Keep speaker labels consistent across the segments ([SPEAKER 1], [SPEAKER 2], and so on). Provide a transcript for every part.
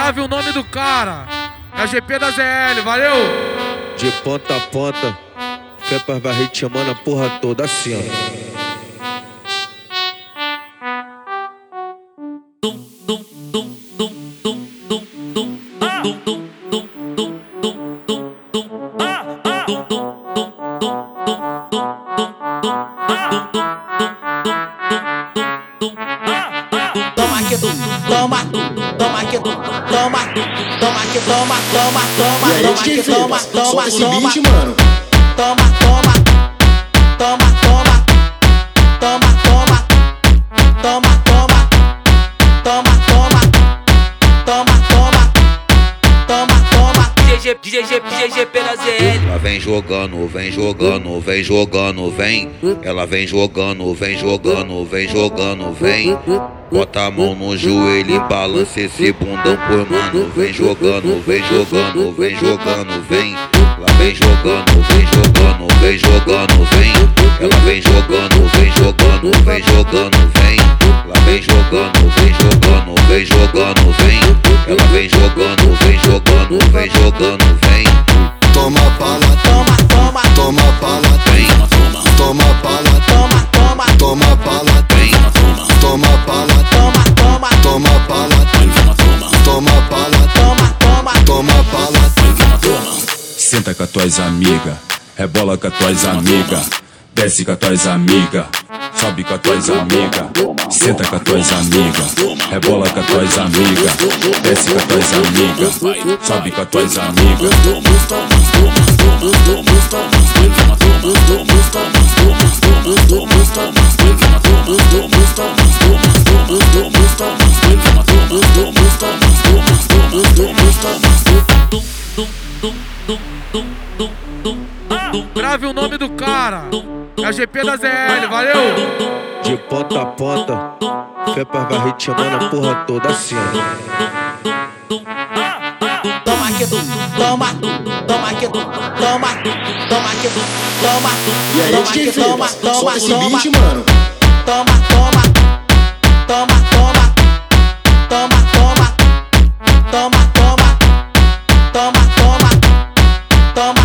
[SPEAKER 1] Grave o nome do cara. É a GP da ZL, valeu?
[SPEAKER 2] De ponta a ponta, Fepas vai ritmando a porra toda assim, ó.
[SPEAKER 3] Toma que toma, toma que toma, toma que toma, toma, toma, toma que toma, toma, toma,
[SPEAKER 4] mano.
[SPEAKER 3] toma, toma, toma, toma, toma, toma, toma, toma, toma, toma, toma, toma, GG pela ZL.
[SPEAKER 2] Ela vem jogando, vem jogando, vem jogando, vem. Ela vem jogando, vem jogando, vem jogando, vem. Bota a mão no joelho e balança esse bundão por mano. Vem jogando, vem jogando, vem jogando, vem. Ela vem jogando, vem jogando, vem jogando, vem. Ela vem jogando, vem jogando, vem jogando, vem. Ela vem jogando, vem jogando, vem jogando, vem. Ela vem jogando, vem jogando, vem jogando, vem.
[SPEAKER 4] Toma bala,
[SPEAKER 3] Toma, toma,
[SPEAKER 4] toma bala,
[SPEAKER 2] Vem,
[SPEAKER 4] toma bala,
[SPEAKER 3] toma, toma,
[SPEAKER 4] toma bala,
[SPEAKER 2] vem,
[SPEAKER 4] toma bala,
[SPEAKER 3] toma, toma,
[SPEAKER 4] toma bala, toma bala,
[SPEAKER 3] toma, toma,
[SPEAKER 4] toma bala. Senta com as tuas amigas, rebola com as tuas amigas, desce com as tuas amigas, sobe com as tuas amigas. Senta com as tuas amigas, rebola com as tuas amigas, desce com as tuas amigas, sobe com as tuas amigas.
[SPEAKER 1] Grave o nome do cara. É a GP da ZL, valeu?
[SPEAKER 2] de ponta a ponta, Fepas vai ritmando a porra toda assim, ó.
[SPEAKER 3] toma que toma, toma que toma, toma que toma,
[SPEAKER 4] E aí,
[SPEAKER 3] toma que toma, toma,
[SPEAKER 4] esse
[SPEAKER 3] toma,
[SPEAKER 4] beat, mano.
[SPEAKER 3] toma, toma, toma, toma, toma, toma, toma, toma, toma, toma,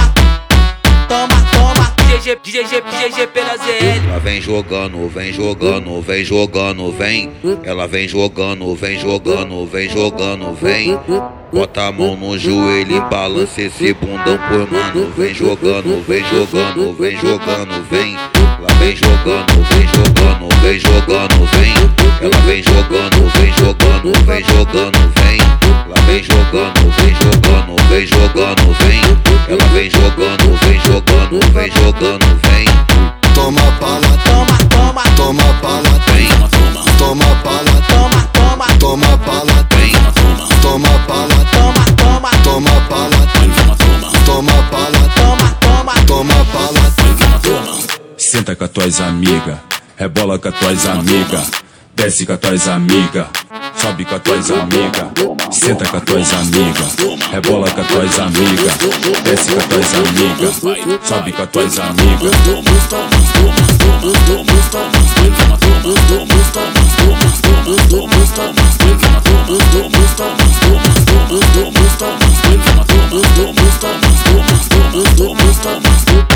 [SPEAKER 3] toma, toma, GG pela ZL.
[SPEAKER 2] Ela vem jogando, vem jogando, vem jogando, vem. Ela vem jogando, vem jogando, vem jogando, vem. Bota a mão no joelho e balança esse bundão por mano. Vem jogando, vem jogando, vem jogando, vem. Ela vem jogando, vem jogando, vem jogando, vem. Ela vem jogando, vem jogando, vem jogando, vem. Ela vem jogando, vem jogando, vem jogando, vem. Ela vem jogando, vem jogando, vem jogando, vem.
[SPEAKER 4] Toma bala,
[SPEAKER 3] Toma, toma,
[SPEAKER 4] toma bala,
[SPEAKER 2] Vem,
[SPEAKER 4] toma bala,
[SPEAKER 3] toma, toma,
[SPEAKER 4] toma bala,
[SPEAKER 2] vem,
[SPEAKER 4] toma bala,
[SPEAKER 3] toma, toma,
[SPEAKER 4] toma bala, toma bala,
[SPEAKER 3] toma, toma,
[SPEAKER 4] toma bala. Senta com as tuas amigas, rebola com as tuas amigas, desce com as tuas amigas, sobe com as tuas amigas. Senta com as tuas amigas, rebola com as tuas amigas, desce com as tuas amigas, sobe com as tuas amigas.
[SPEAKER 3] toma,